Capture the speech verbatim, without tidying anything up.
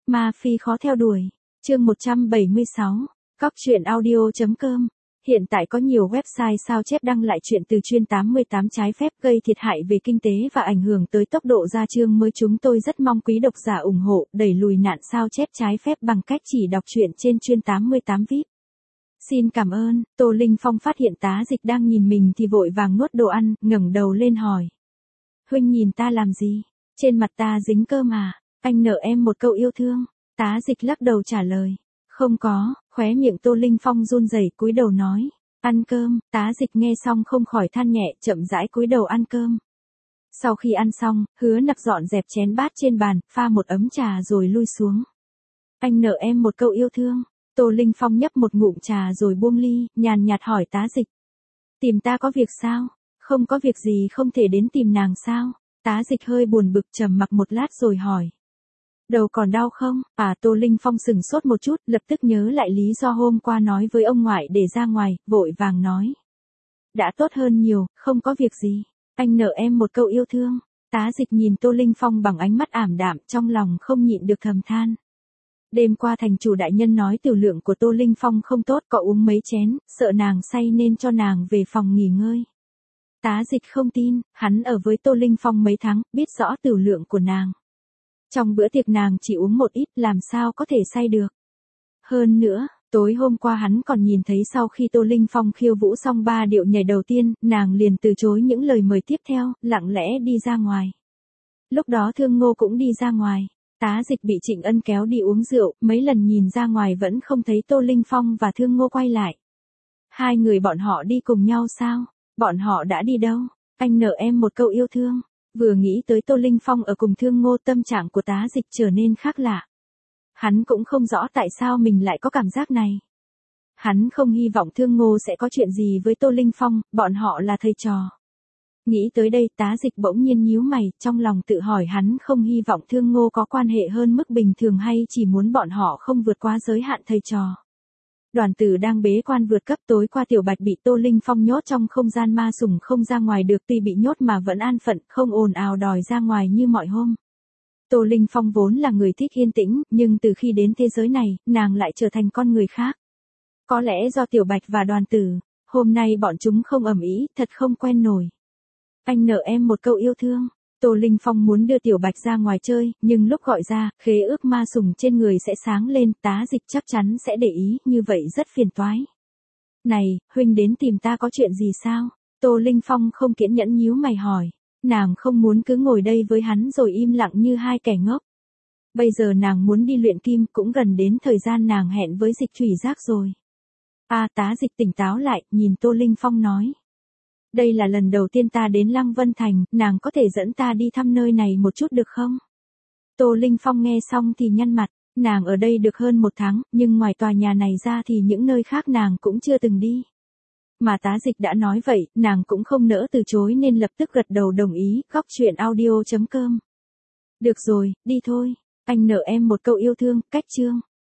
Ma Phi khó theo đuổi. Chương một trăm bảy mươi sáu. Cóc truyện audio chấm com. Hiện tại có nhiều website sao chép đăng lại chuyện từ chuyên tám mươi tám trái phép gây thiệt hại về kinh tế và ảnh hưởng tới tốc độ ra chương mới. Chúng tôi rất mong quý độc giả ủng hộ đẩy lùi nạn sao chép trái phép bằng cách chỉ đọc truyện trên chuyên tám mươi tám vê i pê. Xin cảm ơn. Tô Linh Phong phát hiện Tá Dịch đang nhìn mình thì vội vàng nuốt đồ ăn, ngẩng đầu lên hỏi. Huynh nhìn ta làm gì? Trên mặt ta dính cơm à? Anh nợ em một câu yêu thương. Tá Dịch lắc đầu trả lời. Không có. Khóe miệng Tô Linh Phong run rẩy cúi đầu nói. Ăn cơm. Tá Dịch nghe xong không khỏi than nhẹ, chậm rãi cúi đầu ăn cơm. Sau khi ăn xong, Hứa Nặc dọn dẹp chén bát trên bàn, pha một ấm trà rồi lui xuống. Anh nợ em một câu yêu thương. Tô Linh Phong nhấp một ngụm trà rồi buông ly, nhàn nhạt hỏi Tá Dịch. Tìm ta có việc sao? Không có việc gì không thể đến tìm nàng sao? Tá Dịch hơi buồn bực trầm mặc một lát rồi hỏi. Đầu còn đau không? À, Tô Linh Phong sừng sốt một chút, lập tức nhớ lại lý do hôm qua nói với ông ngoại để ra ngoài, vội vàng nói. Đã tốt hơn nhiều, không có việc gì. Anh nợ em một câu yêu thương. Tá Dịch nhìn Tô Linh Phong bằng ánh mắt ảm đạm, trong lòng không nhịn được thầm than. Đêm qua thành chủ đại nhân nói tiểu lượng của Tô Linh Phong không tốt, có uống mấy chén, sợ nàng say nên cho nàng về phòng nghỉ ngơi. Tá Dịch không tin, hắn ở với Tô Linh Phong mấy tháng, biết rõ tiểu lượng của nàng. Trong bữa tiệc nàng chỉ uống một ít, làm sao có thể say được. Hơn nữa, tối hôm qua hắn còn nhìn thấy sau khi Tô Linh Phong khiêu vũ xong ba điệu nhảy đầu tiên, nàng liền từ chối những lời mời tiếp theo, lặng lẽ đi ra ngoài. Lúc đó Thương Ngô cũng đi ra ngoài. Tá Dịch bị Trịnh Ân kéo đi uống rượu, mấy lần nhìn ra ngoài vẫn không thấy Tô Linh Phong và Thương Ngô quay lại. Hai người bọn họ đi cùng nhau sao? Bọn họ đã đi đâu? Anh nợ em một câu yêu thương. Vừa nghĩ tới Tô Linh Phong ở cùng Thương Ngô, tâm trạng của Tá Dịch trở nên khác lạ. Hắn cũng không rõ tại sao mình lại có cảm giác này. Hắn không hy vọng Thương Ngô sẽ có chuyện gì với Tô Linh Phong, bọn họ là thầy trò. Nghĩ tới đây Tá Dịch bỗng nhiên nhíu mày, trong lòng tự hỏi hắn không hy vọng Thương Ngô có quan hệ hơn mức bình thường hay chỉ muốn bọn họ không vượt quá giới hạn thầy trò. Đoàn Tử đang bế quan vượt cấp, tối qua Tiểu Bạch bị Tô Linh Phong nhốt trong không gian ma sủng không ra ngoài được, tuy bị nhốt mà vẫn an phận, không ồn ào đòi ra ngoài như mọi hôm. Tô Linh Phong vốn là người thích yên tĩnh, nhưng từ khi đến thế giới này, nàng lại trở thành con người khác. Có lẽ do Tiểu Bạch và Đoàn Tử, hôm nay bọn chúng không ầm ĩ, thật không quen nổi. Anh nợ em một câu yêu thương. Tô Linh Phong muốn đưa Tiểu Bạch ra ngoài chơi, nhưng lúc gọi ra, khế ước ma sủng trên người sẽ sáng lên, Tá Dịch chắc chắn sẽ để ý, như vậy rất phiền toái. Này, huynh đến tìm ta có chuyện gì sao? Tô Linh Phong không kiên nhẫn nhíu mày hỏi. Nàng không muốn cứ ngồi đây với hắn rồi im lặng như hai kẻ ngốc. Bây giờ nàng muốn đi luyện kim, cũng gần đến thời gian nàng hẹn với Dịch Thủy Giác rồi. À, Tá Dịch tỉnh táo lại, nhìn Tô Linh Phong nói. Đây là lần đầu tiên ta đến Lăng Vân Thành, nàng có thể dẫn ta đi thăm nơi này một chút được không? Tô Linh Phong nghe xong thì nhăn mặt, nàng ở đây được hơn một tháng, nhưng ngoài tòa nhà này ra thì những nơi khác nàng cũng chưa từng đi. Mà Tá Dịch đã nói vậy, nàng cũng không nỡ từ chối nên lập tức gật đầu đồng ý. Cóc truyện audio chấm com. Được rồi, đi thôi, anh nợ em một câu yêu thương. Cách chương.